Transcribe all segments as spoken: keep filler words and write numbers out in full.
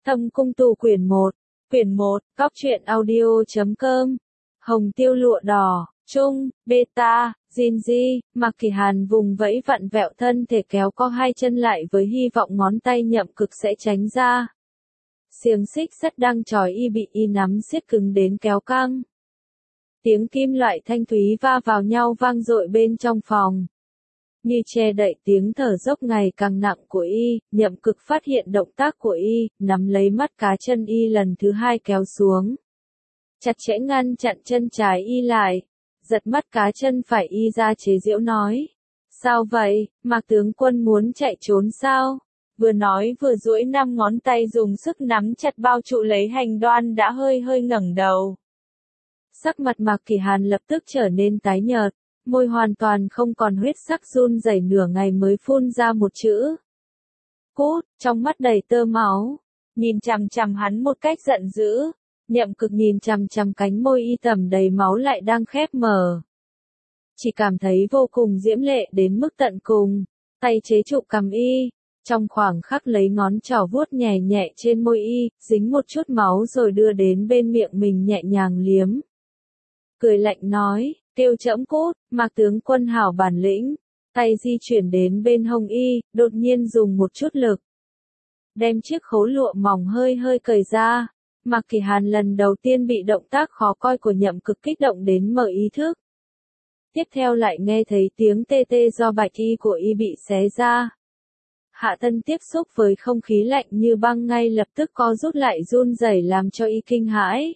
Thâm cung tù quyển một, quyển một, góc truyện audio chấm com, Hồng tiêu lụa đỏ, Trung, Beta, Jinji, Mạc Kỳ Hàn vùng vẫy vặn vẹo thân thể kéo co hai chân lại với hy vọng ngón tay Nhậm Cực sẽ tránh ra. Xiềng xích sắt đang trói y bị y nắm siết cứng đến kéo căng. Tiếng kim loại thanh thúy va vào nhau vang dội bên trong phòng. Như che đậy tiếng thở dốc ngày càng nặng của y, Nhậm Cực phát hiện động tác của y, nắm lấy mắt cá chân y lần thứ hai kéo xuống. Chặt chẽ ngăn chặn chân trái y lại, giật mắt cá chân phải y ra chế giễu nói. Sao vậy, Mạc tướng quân muốn chạy trốn sao? Vừa nói vừa duỗi năm ngón tay dùng sức nắm chặt bao trụ lấy hành đoan đã hơi hơi ngẩng đầu. Sắc mặt Mạc Kỳ Hàn lập tức trở nên tái nhợt, môi hoàn toàn không còn huyết sắc run rẩy nửa ngày mới phun ra một chữ. Cút, trong mắt đầy tơ máu, nhìn chằm chằm hắn một cách giận dữ. Nhậm Cực nhìn chằm chằm cánh môi y tẩm đầy máu lại đang khép mở. Chỉ cảm thấy vô cùng diễm lệ đến mức tận cùng, tay chế trụ cằm y, trong khoảng khắc lấy ngón trỏ vuốt nhẹ nhẹ trên môi y, dính một chút máu rồi đưa đến bên miệng mình nhẹ nhàng liếm. Cười lạnh nói, kêu trẫm cút, Mạc tướng quân hảo bản lĩnh, tay di chuyển đến bên hông y, đột nhiên dùng một chút lực. Đem chiếc khố lụa mỏng hơi hơi cởi ra. Mạc Kỳ Hàn lần đầu tiên bị động tác khó coi của Nhậm Cực kích động đến mở ý thức. Tiếp theo lại nghe thấy tiếng tê tê do bạch y của y bị xé ra. Hạ thân tiếp xúc với không khí lạnh như băng ngay lập tức co rút lại run rẩy làm cho y kinh hãi.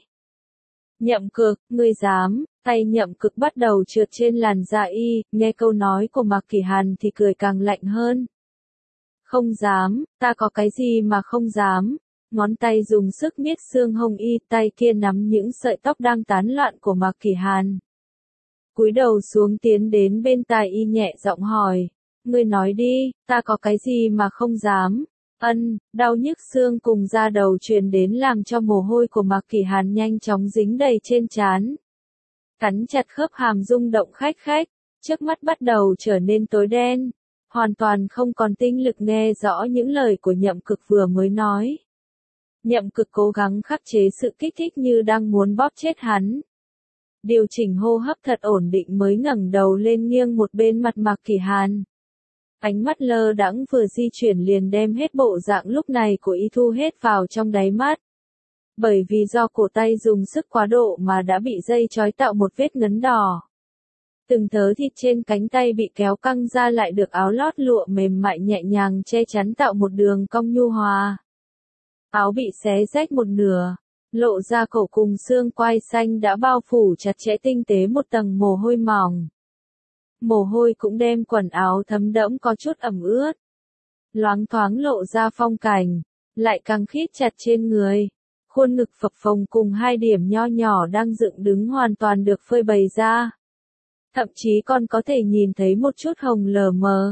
Nhậm Cực, ngươi dám, tay Nhậm Cực bắt đầu trượt trên làn da y, nghe câu nói của Mạc Kỳ Hàn thì cười càng lạnh hơn. Không dám, ta có cái gì mà không dám. Ngón tay dùng sức miết xương hông y, tay kia nắm những sợi tóc đang tán loạn của Mạc Kỳ Hàn. Cúi đầu xuống tiến đến bên tai y nhẹ giọng hỏi, ngươi nói đi, ta có cái gì mà không dám. Ân, đau nhức xương cùng da đầu truyền đến làm cho mồ hôi của Mạc Kỳ Hàn nhanh chóng dính đầy trên trán. Cắn chặt khớp hàm rung động khách khách, trước mắt bắt đầu trở nên tối đen, hoàn toàn không còn tinh lực nghe rõ những lời của Nhậm Cực vừa mới nói. Nhậm Cực cố gắng khắc chế sự kích thích như đang muốn bóp chết hắn. Điều chỉnh hô hấp thật ổn định mới ngẩng đầu lên nghiêng một bên mặt Mạc Kỳ Hàn. Ánh mắt lơ đãng vừa di chuyển liền đem hết bộ dạng lúc này của y thu hết vào trong đáy mắt. Bởi vì do cổ tay dùng sức quá độ mà đã bị dây trói tạo một vết ngấn đỏ. Từng thớ thịt trên cánh tay bị kéo căng ra lại được áo lót lụa mềm mại nhẹ nhàng che chắn tạo một đường cong nhu hòa. Áo bị xé rách một nửa, lộ ra cổ cùng xương quai xanh đã bao phủ chặt chẽ tinh tế một tầng mồ hôi mỏng. Mồ hôi cũng đem quần áo thấm đẫm có chút ẩm ướt. Loáng thoáng lộ ra phong cảnh, lại càng khít chặt trên người. Khuôn ngực phập phồng cùng hai điểm nho nhỏ đang dựng đứng hoàn toàn được phơi bày ra. Thậm chí còn có thể nhìn thấy một chút hồng lờ mờ.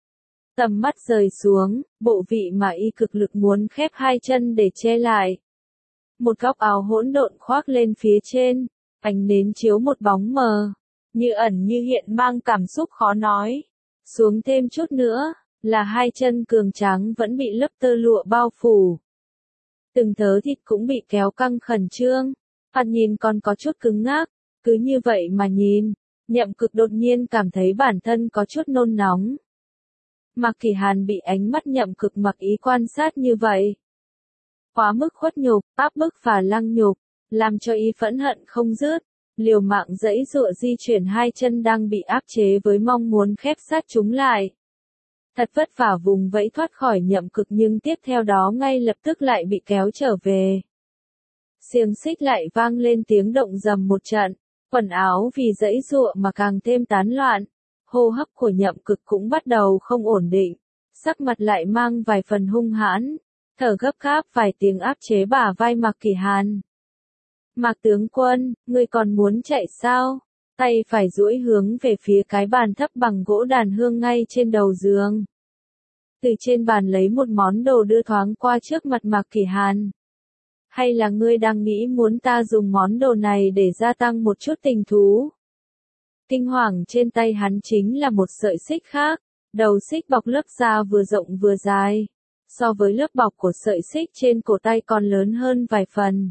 Tầm mắt rời xuống, bộ vị mà y cực lực muốn khép hai chân để che lại. Một góc áo hỗn độn khoác lên phía trên, ánh nến chiếu một bóng mờ, như ẩn như hiện mang cảm xúc khó nói. Xuống thêm chút nữa, là hai chân cường tráng vẫn bị lớp tơ lụa bao phủ. Từng thớ thịt cũng bị kéo căng khẩn trương, thoạt nhìn còn có chút cứng ngắc, cứ như vậy mà nhìn, Nhậm Cực đột nhiên cảm thấy bản thân có chút nôn nóng. Mạc Kỳ Hàn bị ánh mắt Nhậm Cực mặc ý quan sát như vậy. Quá mức khuất nhục, áp bức và lăng nhục, làm cho y phẫn hận không dứt, liều mạng giãy giụa di chuyển hai chân đang bị áp chế với mong muốn khép sát chúng lại. Thật vất vả vùng vẫy thoát khỏi Nhậm Cực nhưng tiếp theo đó ngay lập tức lại bị kéo trở về. Xiềng xích lại vang lên tiếng động rầm một trận, quần áo vì giãy giụa mà càng thêm tán loạn. Hô hấp của Nhậm Cực cũng bắt đầu không ổn định, sắc mặt lại mang vài phần hung hãn, thở gấp gáp vài tiếng áp chế bả vai Mạc Kỳ Hàn. Mạc tướng quân, ngươi còn muốn chạy sao? Tay phải duỗi hướng về phía cái bàn thấp bằng gỗ đàn hương ngay trên đầu giường. Từ trên bàn lấy một món đồ đưa thoáng qua trước mặt Mạc Kỳ Hàn. Hay là ngươi đang nghĩ muốn ta dùng món đồ này để gia tăng một chút tình thú? Kinh hoàng trên tay hắn chính là một sợi xích khác, đầu xích bọc lớp da vừa rộng vừa dài. so với lớp bọc của sợi xích trên cổ tay còn lớn hơn vài phần.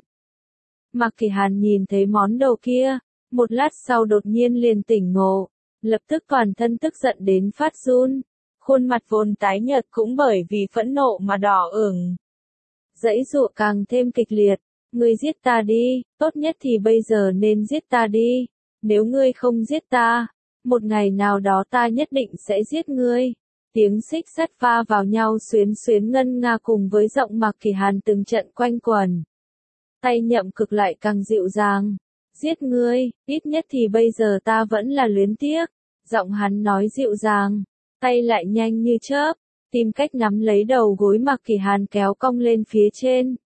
Mạc Kỳ Hàn nhìn thấy món đồ kia, một lát sau đột nhiên liền tỉnh ngộ, lập tức toàn thân tức giận đến phát run, khuôn mặt vốn tái nhợt cũng bởi vì phẫn nộ mà đỏ ửng. Giãy giụa càng thêm kịch liệt, ngươi giết ta đi, tốt nhất thì bây giờ nên giết ta đi, nếu ngươi không giết ta, một ngày nào đó ta nhất định sẽ giết ngươi. Tiếng xích sắt va vào nhau xuyến xuyến ngân nga cùng với giọng Mạc Kỳ Hàn từng trận quanh quẩn. Tay Nhậm Cực lại càng dịu dàng. Giết ngươi, ít nhất thì bây giờ ta vẫn là luyến tiếc. Giọng hắn nói dịu dàng, tay lại nhanh như chớp, tìm cách nắm lấy đầu gối Mạc Kỳ Hàn kéo cong lên phía trên.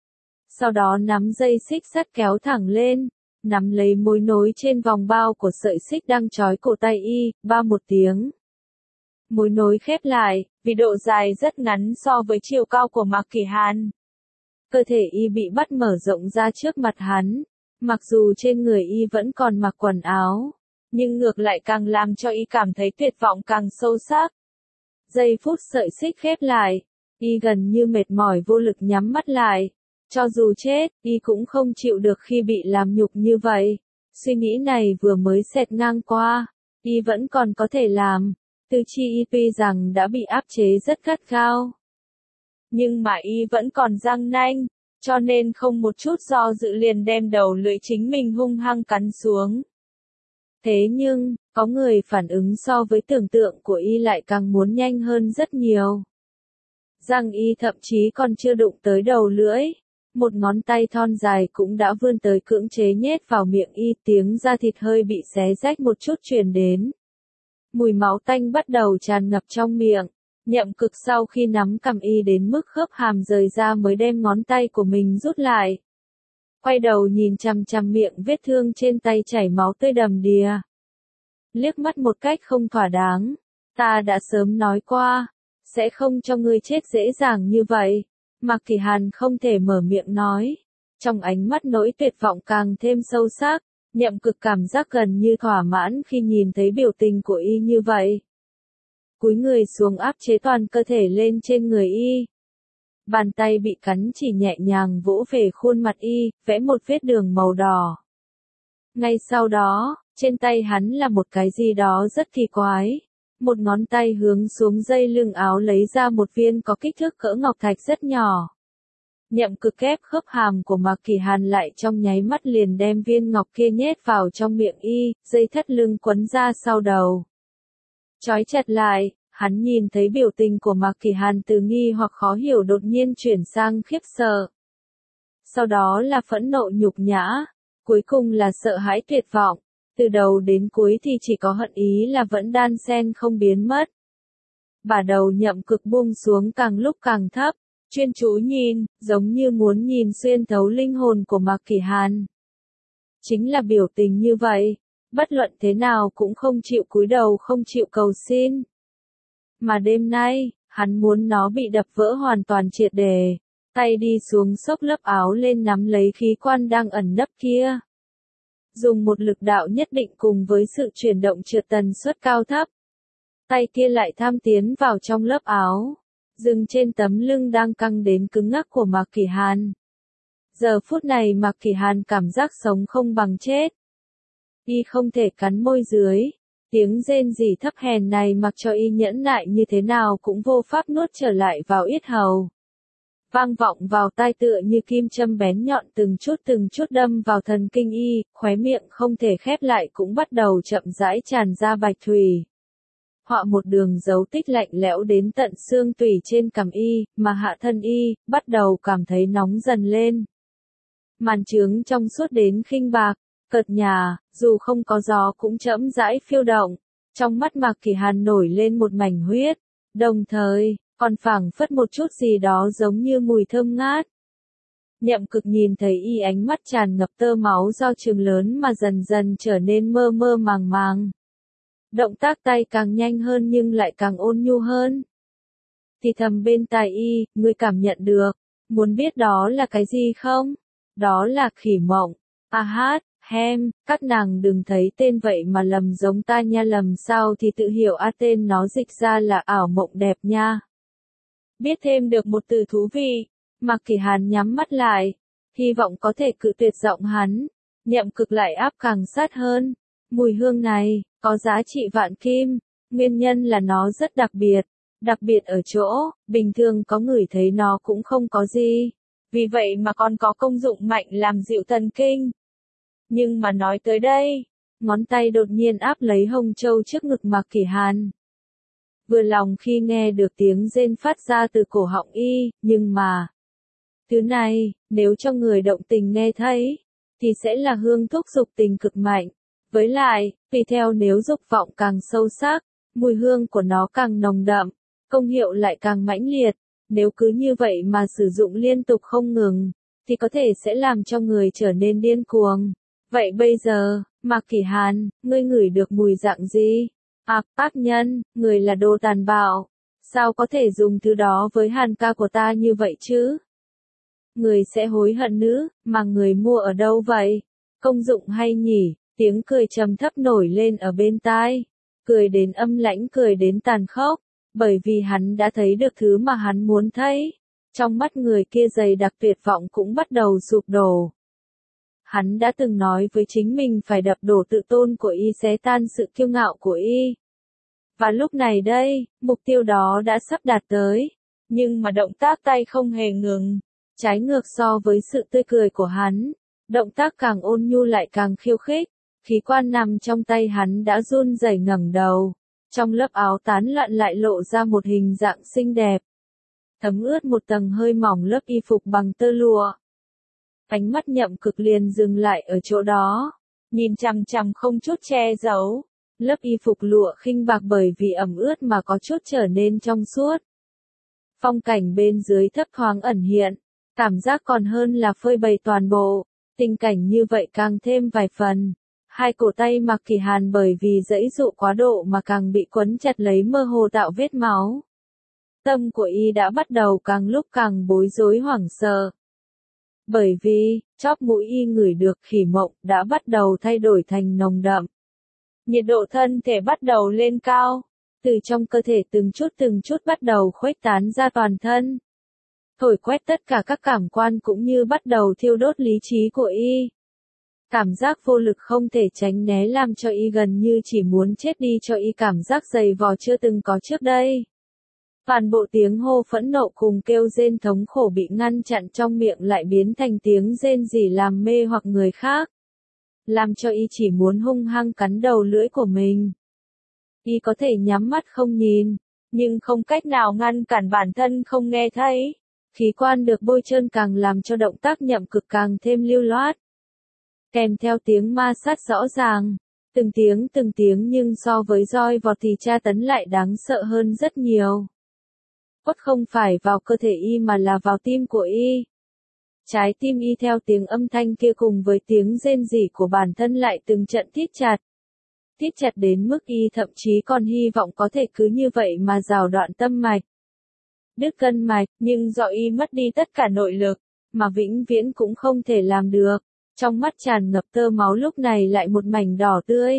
Sau đó nắm dây xích sắt kéo thẳng lên, nắm lấy mối nối trên vòng bao của sợi xích đang trói cổ tay y, ba một tiếng. Mối nối khép lại, vì độ dài rất ngắn so với chiều cao của Mạc Kỳ Hàn. Cơ thể y bị bắt mở rộng ra trước mặt hắn, mặc dù trên người y vẫn còn mặc quần áo, nhưng ngược lại càng làm cho y cảm thấy tuyệt vọng càng sâu sắc. Giây phút sợi xích khép lại, y gần như mệt mỏi vô lực nhắm mắt lại. Cho dù chết, y cũng không chịu được khi bị làm nhục như vậy. Suy nghĩ này vừa mới xẹt ngang qua, y vẫn còn có thể làm. Tư chi y tuy rằng đã bị áp chế rất gắt gao, nhưng mà y vẫn còn răng nanh, cho nên không một chút do dự liền đem đầu lưỡi chính mình hung hăng cắn xuống. Thế nhưng, có người phản ứng so với tưởng tượng của y lại càng muốn nhanh hơn rất nhiều. Răng y thậm chí còn chưa đụng tới đầu lưỡi, một ngón tay thon dài cũng đã vươn tới cưỡng chế nhét vào miệng y, tiếng da thịt hơi bị xé rách một chút truyền đến. Mùi máu tanh bắt đầu tràn ngập trong miệng. Nhậm Cực sau khi nắm cầm y đến mức khớp hàm rời ra mới đem ngón tay của mình rút lại. Quay đầu nhìn chằm chằm miệng vết thương trên tay chảy máu tươi đầm đìa. Liếc mắt một cách không thỏa đáng. Ta đã sớm nói qua, sẽ không cho ngươi chết dễ dàng như vậy. Mạc Kỳ Hàn không thể mở miệng nói. Trong ánh mắt nỗi tuyệt vọng càng thêm sâu sắc. Nhậm Cực cảm giác gần như thỏa mãn khi nhìn thấy biểu tình của y như vậy. Cúi người xuống áp chế toàn cơ thể lên trên người y. Bàn tay bị cắn chỉ nhẹ nhàng vỗ về khuôn mặt y, vẽ một vết đường màu đỏ. Ngay sau đó, trên tay hắn là một cái gì đó rất kỳ quái. Một ngón tay hướng xuống dây lưng áo lấy ra một viên có kích thước cỡ ngọc thạch rất nhỏ. Nhậm Cực ép khớp hàm của Mạc Kỳ Hàn lại trong nháy mắt liền đem viên ngọc kia nhét vào trong miệng y, dây thắt lưng quấn ra sau đầu. Trói chặt lại, hắn nhìn thấy biểu tình của Mạc Kỳ Hàn từ nghi hoặc khó hiểu đột nhiên chuyển sang khiếp sợ. Sau đó là phẫn nộ nhục nhã, cuối cùng là sợ hãi tuyệt vọng, từ đầu đến cuối thì chỉ có hận ý là vẫn đan xen không biến mất. Bả đầu Nhậm Cực buông xuống càng lúc càng thấp, chuyên chú nhìn, giống như muốn nhìn xuyên thấu linh hồn của Mạc Kỳ Hàn. Chính là biểu tình như vậy, bất luận thế nào cũng không chịu cúi đầu không chịu cầu xin. Mà đêm nay, hắn muốn nó bị đập vỡ hoàn toàn triệt để, tay đi xuống xốc lớp áo lên nắm lấy khí quan đang ẩn nấp kia. Dùng một lực đạo nhất định cùng với sự chuyển động trượt tần suất cao thấp. Tay kia lại tham tiến vào trong lớp áo, dừng trên tấm lưng đang căng đến cứng ngắc của Mạc Kỳ Hàn. Giờ phút này Mạc Kỳ Hàn cảm giác sống không bằng chết. Y không thể cắn môi dưới, tiếng rên rỉ thấp hèn này mặc cho y nhẫn nại như thế nào cũng vô pháp nuốt trở lại vào yết hầu. Vang vọng vào tai tựa như kim châm bén nhọn từng chút từng chút đâm vào thần kinh y, khóe miệng không thể khép lại cũng bắt đầu chậm rãi tràn ra bạch thủy. Họa một đường dấu tích lạnh lẽo đến tận xương tủy trên cằm y, mà hạ thân y, bắt đầu cảm thấy nóng dần lên. Màn trướng trong suốt đến khinh bạc, cợt nhà, dù không có gió cũng chậm rãi phiêu động. Trong mắt Mạc Kỳ Hàn nổi lên một mảnh huyết, đồng thời, còn phảng phất một chút gì đó giống như mùi thơm ngát. Nhậm Cực nhìn thấy y ánh mắt tràn ngập tơ máu do trường lớn mà dần dần trở nên mơ mơ màng màng. Động tác tay càng nhanh hơn nhưng lại càng ôn nhu hơn. Thì thầm bên tai y, ngươi cảm nhận được, muốn biết đó là cái gì không? Đó là khỉ mộng. A hát, hem, các nàng đừng thấy tên vậy mà lầm giống ta nha, lầm sao thì tự hiểu a tên nó dịch ra là ảo mộng đẹp nha. biết thêm được một từ thú vị. Mạc Kỳ Hàn nhắm mắt lại, hy vọng có thể cự tuyệt giọng hắn. Nhậm Cực lại áp càng sát hơn. Mùi hương này, có giá trị vạn kim, nguyên nhân là nó rất đặc biệt. Đặc biệt ở chỗ, bình thường có ngửi thấy nó cũng không có gì. Vì vậy mà còn có công dụng mạnh làm dịu thần kinh. Nhưng mà nói tới đây, ngón tay đột nhiên áp lấy hông châu trước ngực Mạc Kỳ Hàn. Vừa lòng khi nghe được tiếng rên phát ra từ cổ họng y, nhưng mà... Thứ này, nếu cho người động tình nghe thấy, thì sẽ là hương thúc dục tình cực mạnh. Với lại, tùy theo nếu dục vọng càng sâu sắc, mùi hương của nó càng nồng đậm, công hiệu lại càng mãnh liệt. Nếu cứ như vậy mà sử dụng liên tục không ngừng, thì có thể sẽ làm cho người trở nên điên cuồng. Vậy bây giờ, Mạc Kỳ Hàn, ngươi ngửi được mùi dạng gì? Ác, ác nhân, người là đồ tàn bạo. Sao có thể dùng thứ đó với Hàn ca của ta như vậy chứ? Người sẽ hối hận nữ, mà người mua ở đâu vậy? Công dụng hay nhỉ? Tiếng cười trầm thấp nổi lên ở bên tai. Cười đến âm lãnh, cười đến tàn khốc. Bởi vì hắn đã thấy được thứ mà hắn muốn thấy. Trong mắt người kia dày đặc tuyệt vọng cũng bắt đầu sụp đổ. Hắn đã từng nói với chính mình phải đập đổ tự tôn của y, xé tan sự kiêu ngạo của y. Và lúc này đây, mục tiêu đó đã sắp đạt tới. Nhưng mà động tác tay không hề ngừng. Trái ngược so với sự tươi cười của hắn. Động tác càng ôn nhu lại càng khiêu khích. Khí quan nằm trong tay hắn đã run rẩy ngẩng đầu. Trong lớp áo tán loạn lại lộ ra một hình dạng xinh đẹp. Thấm ướt một tầng hơi mỏng lớp y phục bằng tơ lụa. Ánh mắt Nhậm Cực liền dừng lại ở chỗ đó. Nhìn chằm chằm không chút che giấu. Lớp y phục lụa khinh bạc bởi vì ẩm ướt mà có chút trở nên trong suốt. Phong cảnh bên dưới thấp thoáng ẩn hiện. Cảm giác còn hơn là phơi bày toàn bộ. Tình cảnh như vậy càng thêm vài phần. Hai cổ tay Mạc Kỳ Hàn bởi vì giãy dụ quá độ mà càng bị quấn chặt lấy, mơ hồ tạo vết máu. Tâm của y đã bắt đầu càng lúc càng bối rối hoảng sợ. Bởi vì, chóp mũi y ngửi được khỉ mộng đã bắt đầu thay đổi thành nồng đậm. Nhiệt độ thân thể bắt đầu lên cao. Từ trong cơ thể từng chút từng chút bắt đầu khuếch tán ra toàn thân. Thổi quét tất cả các cảm quan cũng như bắt đầu thiêu đốt lý trí của y. Cảm giác vô lực không thể tránh né làm cho y gần như chỉ muốn chết đi, cho y cảm giác dày vò chưa từng có trước đây. Toàn bộ tiếng hô phẫn nộ cùng kêu rên thống khổ bị ngăn chặn trong miệng lại biến thành tiếng rên rỉ làm mê hoặc người khác. Làm cho y chỉ muốn hung hăng cắn đầu lưỡi của mình. Y có thể nhắm mắt không nhìn, nhưng không cách nào ngăn cản bản thân không nghe thấy. Khí quan được bôi trơn càng làm cho động tác Nhậm Cực càng thêm lưu loát. Kèm theo tiếng ma sát rõ ràng, từng tiếng từng tiếng, nhưng so với roi vọt thì tra tấn lại đáng sợ hơn rất nhiều. Quất không phải vào cơ thể y mà là vào tim của y. Trái tim y theo tiếng âm thanh kia cùng với tiếng rên rỉ của bản thân lại từng trận thít chặt. Thít chặt đến mức y thậm chí còn hy vọng có thể cứ như vậy mà rào đoạn tâm mạch. Đứt gân mạch, nhưng do y mất đi tất cả nội lực, mà vĩnh viễn cũng không thể làm được. Trong mắt tràn ngập tơ máu lúc này lại một mảnh đỏ tươi.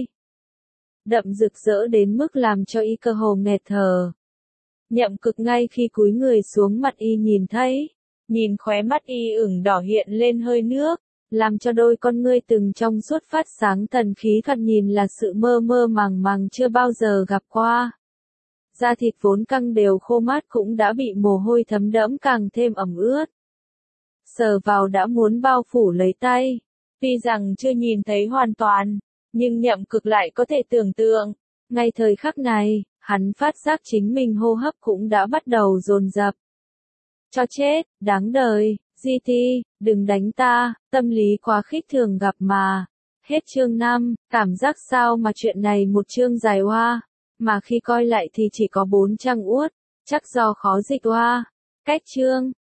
Đậm rực rỡ đến mức làm cho y cơ hồ nghẹt thở. Nhậm Cực ngay khi cúi người xuống mặt y nhìn thấy. Nhìn khóe mắt y ửng đỏ hiện lên hơi nước. Làm cho đôi con ngươi từng trong suốt phát sáng thần khí, thoạt nhìn là sự mơ mơ màng màng chưa bao giờ gặp qua. Da thịt vốn căng đều khô mát cũng đã bị mồ hôi thấm đẫm càng thêm ẩm ướt. Sờ vào đã muốn bao phủ lấy tay. Tuy rằng chưa nhìn thấy hoàn toàn, nhưng Nhậm Cực lại có thể tưởng tượng. Ngay thời khắc này, hắn phát giác chính mình hô hấp cũng đã bắt đầu dồn dập. Cho chết, đáng đời, giê tê, đừng đánh ta, tâm lý quá khích thường gặp mà. Hết chương năm, cảm giác sao mà chuyện này một chương dài hoa, mà khi coi lại thì chỉ có bốn trang uất, chắc do khó dịch hoa. Cách chương.